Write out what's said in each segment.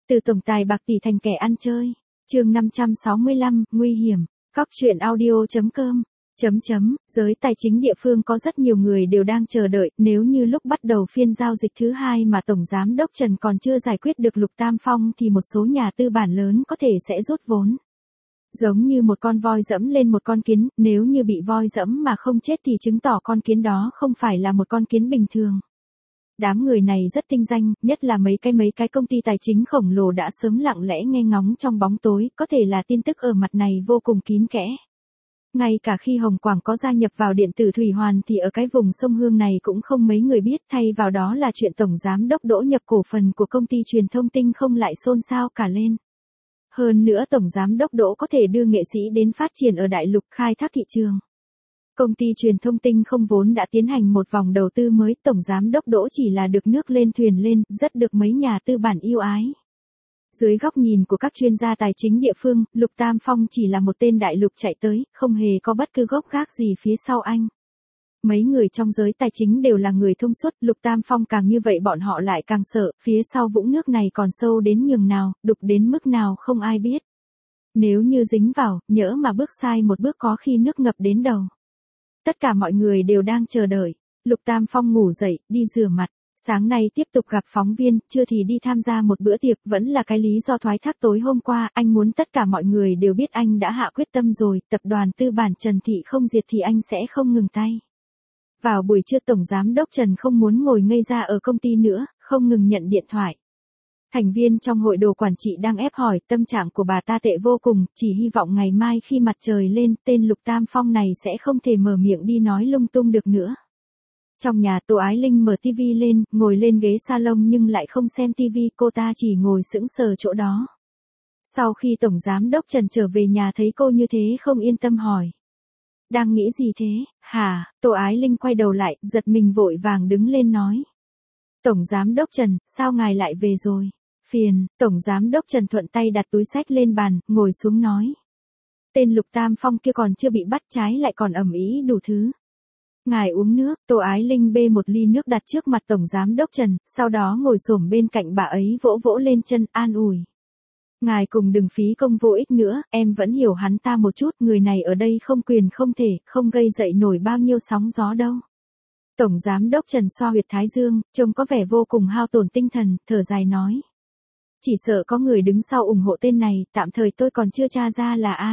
Từ tổng tài bạc tỷ thành kẻ ăn chơi. Chương 565, nguy hiểm. Cóc truyện audio.com. Giới tài chính địa phương có rất nhiều người đều đang chờ đợi, nếu như lúc bắt đầu phiên giao dịch thứ hai mà Tổng Giám đốc Trần còn chưa giải quyết được Lục Tam Phong thì một số nhà tư bản lớn có thể sẽ rút vốn. Giống như một con voi dẫm lên một con kiến, nếu như bị voi dẫm mà không chết thì chứng tỏ con kiến đó không phải là một con kiến bình thường. Đám người này rất tinh danh, nhất là mấy cái công ty tài chính khổng lồ đã sớm lặng lẽ nghe ngóng trong bóng tối, có thể là tin tức ở mặt này vô cùng kín kẽ. Ngay cả khi Hồng Quảng có gia nhập vào điện tử Thủy Hoàn thì ở cái vùng sông Hương này cũng không mấy người biết, thay vào đó là chuyện Tổng Giám đốc Đỗ nhập cổ phần của công ty truyền thông Tinh Không lại xôn xao cả lên. Hơn nữa Tổng Giám đốc Đỗ có thể đưa nghệ sĩ đến phát triển ở đại lục khai thác thị trường. Công ty truyền thông Tinh Không vốn đã tiến hành một vòng đầu tư mới, Tổng Giám đốc Đỗ chỉ là được nước lên thuyền lên, rất được mấy nhà tư bản yêu ái. Dưới góc nhìn của các chuyên gia tài chính địa phương, Lục Tam Phong chỉ là một tên đại lục chạy tới, không hề có bất cứ gốc gác gì phía sau anh. Mấy người trong giới tài chính đều là người thông suốt, Lục Tam Phong càng như vậy bọn họ lại càng sợ, phía sau vũng nước này còn sâu đến nhường nào, đục đến mức nào không ai biết. Nếu như dính vào, nhỡ mà bước sai một bước có khi nước ngập đến đầu. Tất cả mọi người đều đang chờ đợi. Lục Tam Phong ngủ dậy, đi rửa mặt. Sáng nay tiếp tục gặp phóng viên, trưa thì đi tham gia một bữa tiệc, vẫn là cái lý do thoái thác tối hôm qua, anh muốn tất cả mọi người đều biết anh đã hạ quyết tâm rồi, tập đoàn tư bản Trần Thị không diệt thì anh sẽ không ngừng tay. Vào buổi trưa Tổng Giám đốc Trần không muốn ngồi ngây ra ở công ty nữa, không ngừng nhận điện thoại. Thành viên trong hội đồ quản trị đang ép hỏi, tâm trạng của bà ta tệ vô cùng, chỉ hy vọng ngày mai khi mặt trời lên, tên Lục Tam Phong này sẽ không thể mở miệng đi nói lung tung được nữa. Trong nhà Tô Ái Linh mở tivi lên, ngồi lên ghế salon nhưng lại không xem tivi, cô ta chỉ ngồi sững sờ chỗ đó. Sau khi Tổng Giám đốc Trần trở về nhà thấy cô như thế không yên tâm hỏi. Đang nghĩ gì thế, hả? Tô Ái Linh quay đầu lại, giật mình vội vàng đứng lên nói. Tổng Giám đốc Trần, sao ngài lại về rồi? Phiền, Tổng Giám đốc Trần thuận tay đặt túi xách lên bàn, ngồi xuống nói. Tên Lục Tam Phong kia còn chưa bị bắt trái lại còn ầm ĩ đủ thứ. Ngài uống nước, Tô Ái Linh bê một ly nước đặt trước mặt Tổng Giám đốc Trần, sau đó ngồi xổm bên cạnh bà ấy vỗ vỗ lên chân, an ủi. Ngài cùng đừng phí công vô ích nữa, em vẫn hiểu hắn ta một chút, người này ở đây không quyền không thể, không gây dậy nổi bao nhiêu sóng gió đâu. Tổng Giám đốc Trần xoa huyệt thái dương, trông có vẻ vô cùng hao tổn tinh thần, thở dài nói. Chỉ sợ có người đứng sau ủng hộ tên này, tạm thời tôi còn chưa tra ra là ai.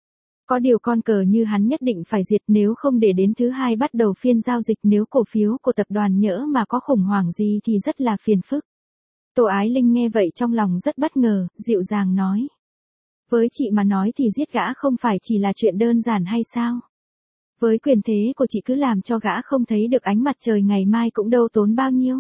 Có điều con cờ như hắn nhất định phải diệt, nếu không để đến thứ hai bắt đầu phiên giao dịch, nếu cổ phiếu của tập đoàn nhỡ mà có khủng hoảng gì thì rất là phiền phức. Tô Ái Linh nghe vậy trong lòng rất bất ngờ, dịu dàng nói. Với chị mà nói thì giết gã không phải chỉ là chuyện đơn giản hay sao? Với quyền thế của chị cứ làm cho gã không thấy được ánh mặt trời ngày mai cũng đâu tốn bao nhiêu.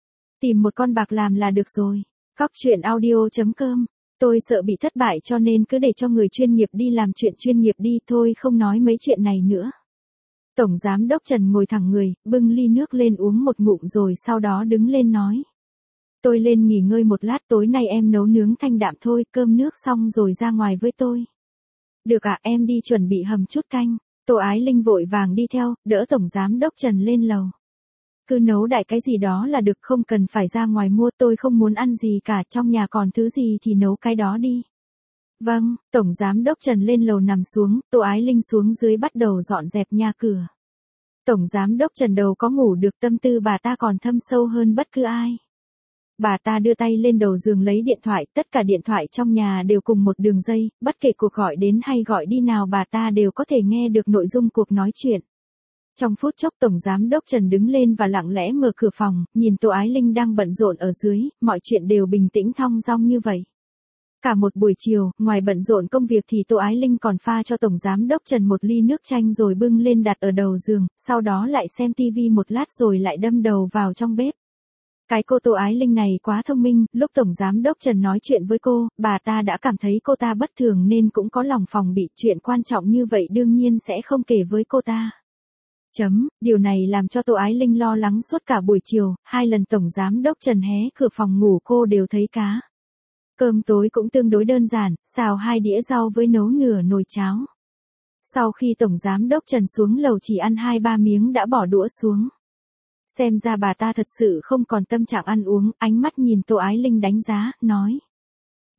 Tìm một con bạc làm là được rồi. Cóc truyện audio.com. Tôi sợ bị thất bại cho nên cứ để cho người chuyên nghiệp đi làm chuyện chuyên nghiệp đi, thôi không nói mấy chuyện này nữa. Tổng Giám đốc Trần ngồi thẳng người, bưng ly nước lên uống một ngụm rồi sau đó đứng lên nói. Tôi lên nghỉ ngơi một lát, tối nay em nấu nướng thanh đạm thôi, cơm nước xong rồi ra ngoài với tôi. Được ạ, em đi chuẩn bị hầm chút canh. Tô Ái Linh vội vàng đi theo, đỡ Tổng Giám đốc Trần lên lầu. Cứ nấu đại cái gì đó là được, không cần phải ra ngoài mua, tôi không muốn ăn gì cả, trong nhà còn thứ gì thì nấu cái đó đi. Vâng, Tổng Giám đốc Trần lên lầu nằm xuống, Tô Ái Linh xuống dưới bắt đầu dọn dẹp nhà cửa. Tổng Giám đốc Trần đầu có ngủ được, tâm tư bà ta còn thâm sâu hơn bất cứ ai. Bà ta đưa tay lên đầu giường lấy điện thoại, tất cả điện thoại trong nhà đều cùng một đường dây, bất kể cuộc gọi đến hay gọi đi nào bà ta đều có thể nghe được nội dung cuộc nói chuyện. Trong phút chốc Tổng Giám đốc Trần đứng lên và lặng lẽ mở cửa phòng, nhìn Tô Ái Linh đang bận rộn ở dưới, mọi chuyện đều bình tĩnh thong dong như vậy. Cả một buổi chiều, ngoài bận rộn công việc thì Tô Ái Linh còn pha cho Tổng Giám đốc Trần một ly nước chanh rồi bưng lên đặt ở đầu giường, sau đó lại xem tivi một lát rồi lại đâm đầu vào trong bếp. Cái cô Tô Ái Linh này quá thông minh, lúc Tổng Giám đốc Trần nói chuyện với cô, bà ta đã cảm thấy cô ta bất thường nên cũng có lòng phòng bị, chuyện quan trọng như vậy đương nhiên sẽ không kể với cô ta. Điều này làm cho Tô Ái Linh lo lắng suốt cả buổi chiều, 2 lần Tổng Giám đốc Trần hé cửa phòng ngủ cô đều thấy cá. Cơm tối cũng tương đối đơn giản, xào 2 đĩa rau với nấu nửa nồi cháo. Sau khi Tổng Giám đốc Trần xuống lầu chỉ ăn 2-3 miếng đã bỏ đũa xuống. Xem ra bà ta thật sự không còn tâm trạng ăn uống, ánh mắt nhìn Tô Ái Linh đánh giá, nói.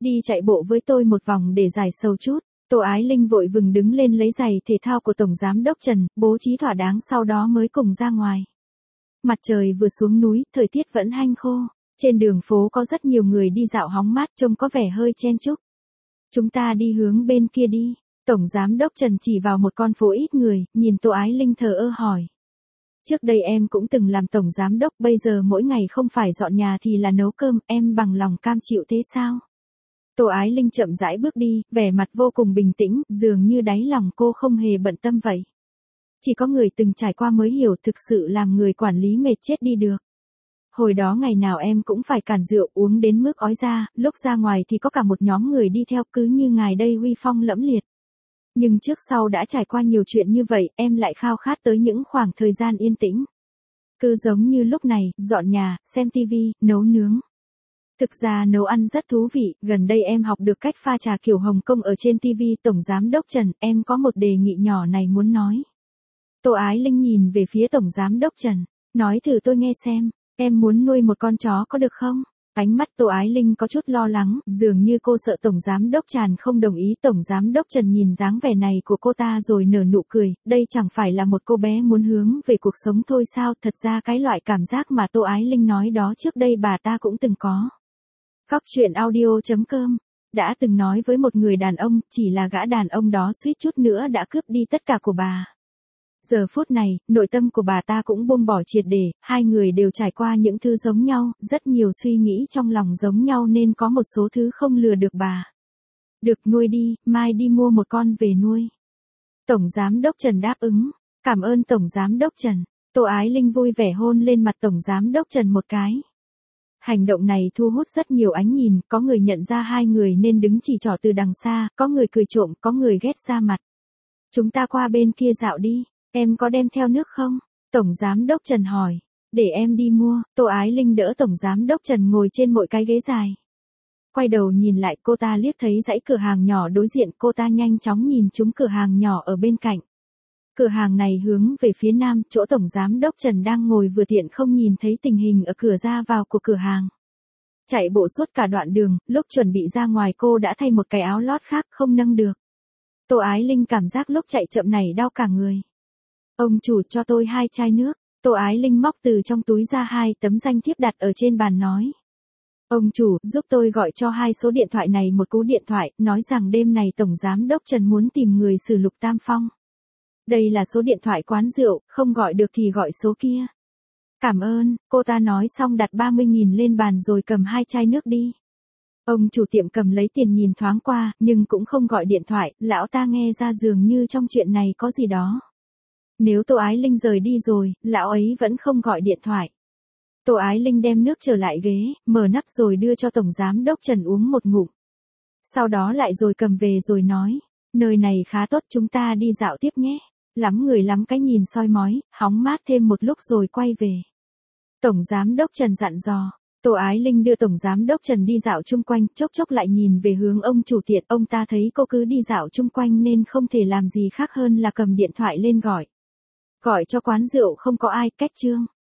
Đi chạy bộ với tôi một vòng để giải sầu chút. Tô Ái Linh vội vừng đứng lên lấy giày thể thao của Tổng Giám đốc Trần, bố trí thỏa đáng sau đó mới cùng ra ngoài. Mặt trời vừa xuống núi, thời tiết vẫn hanh khô. Trên đường phố có rất nhiều người đi dạo hóng mát trông có vẻ hơi chen chúc. Chúng ta đi hướng bên kia đi. Tổng Giám đốc Trần chỉ vào một con phố ít người, nhìn Tô Ái Linh thờ ơ hỏi. Trước đây em cũng từng làm Tổng Giám đốc, bây giờ mỗi ngày không phải dọn nhà thì là nấu cơm, em bằng lòng cam chịu thế sao? Tô Ái Linh chậm rãi bước đi, vẻ mặt vô cùng bình tĩnh, dường như đáy lòng cô không hề bận tâm vậy. Chỉ có người từng trải qua mới hiểu thực sự làm người quản lý mệt chết đi được. Hồi đó ngày nào em cũng phải cản rượu uống đến mức ói ra, lúc ra ngoài thì có cả một nhóm người đi theo cứ như ngài đây uy phong lẫm liệt. Nhưng trước sau đã trải qua nhiều chuyện như vậy, em lại khao khát tới những khoảng thời gian yên tĩnh. Cứ giống như lúc này, dọn nhà, xem tivi, nấu nướng. Thực ra nấu ăn rất thú vị, gần đây em học được cách pha trà kiểu Hồng Kông ở trên tivi. Tổng Giám đốc Trần, em có một đề nghị nhỏ này muốn nói. Tô Ái Linh nhìn về phía Tổng Giám đốc Trần, nói thử tôi nghe xem, em muốn nuôi một con chó có được không? Ánh mắt Tô Ái Linh có chút lo lắng, dường như cô sợ Tổng Giám đốc Trần không đồng ý. Tổng Giám đốc Trần nhìn dáng vẻ này của cô ta rồi nở nụ cười, đây chẳng phải là một cô bé muốn hướng về cuộc sống thôi sao? Thật ra cái loại cảm giác mà Tô Ái Linh nói đó trước đây bà ta cũng từng có. Góc truyện audio.com đã từng nói với một người đàn ông, chỉ là gã đàn ông đó suýt chút nữa đã cướp đi tất cả của bà. Giờ phút này, nội tâm của bà ta cũng buông bỏ triệt để, hai người đều trải qua những thứ giống nhau, rất nhiều suy nghĩ trong lòng giống nhau nên có một số thứ không lừa được bà. Được, nuôi đi, mai đi mua một con về nuôi. Tổng Giám đốc Trần đáp ứng, cảm ơn Tổng Giám đốc Trần. Tô Ái Linh vui vẻ hôn lên mặt Tổng Giám đốc Trần một cái. Hành động này thu hút rất nhiều ánh nhìn, có người nhận ra hai người nên đứng chỉ trỏ từ đằng xa, có người cười trộm, có người ghét ra mặt. Chúng ta qua bên kia dạo đi, em có đem theo nước không? Tổng Giám đốc Trần hỏi. Để em đi mua. Tô Ái Linh đỡ Tổng Giám đốc Trần ngồi trên mỗi cái ghế dài. Quay đầu nhìn lại, cô ta liếc thấy dãy cửa hàng nhỏ đối diện, cô ta nhanh chóng nhìn trúng cửa hàng nhỏ ở bên cạnh. Cửa hàng này hướng về phía nam, chỗ Tổng Giám đốc Trần đang ngồi vừa tiện không nhìn thấy tình hình ở cửa ra vào của cửa hàng. Chạy bộ suốt cả đoạn đường, lúc chuẩn bị ra ngoài cô đã thay một cái áo lót khác không nâng được. Tô Ái Linh cảm giác lúc chạy chậm này đau cả người. Ông chủ cho tôi 2 chai nước. Tô Ái Linh móc từ trong túi ra 2 tấm danh thiếp đặt ở trên bàn nói. Ông chủ, giúp tôi gọi cho 2 số điện thoại này một cú điện thoại, nói rằng đêm này Tổng Giám đốc Trần muốn tìm người xử Lục Tam Phong. Đây là số điện thoại quán rượu, không gọi được thì gọi số kia. Cảm ơn, cô ta nói xong đặt 30.000 lên bàn rồi cầm 2 chai nước đi. Ông chủ tiệm cầm lấy tiền nhìn thoáng qua, nhưng cũng không gọi điện thoại, lão ta nghe ra dường như trong chuyện này có gì đó. Nếu Tô Ái Linh rời đi rồi, lão ấy vẫn không gọi điện thoại. Tô Ái Linh đem nước trở lại ghế, mở nắp rồi đưa cho Tổng Giám đốc Trần uống một ngụm. Sau đó lại rồi cầm về rồi nói, nơi này khá tốt, chúng ta đi dạo tiếp nhé. Lắm người lắm cái nhìn soi mói, hóng mát thêm một lúc rồi quay về. Tổng Giám đốc Trần dặn dò. Tô Ái Linh đưa Tổng Giám đốc Trần đi dạo chung quanh, chốc chốc lại nhìn về hướng ông chủ tiệm. Ông ta thấy cô cứ đi dạo chung quanh nên không thể làm gì khác hơn là cầm điện thoại lên gọi. Gọi cho quán rượu không có ai, cách chương.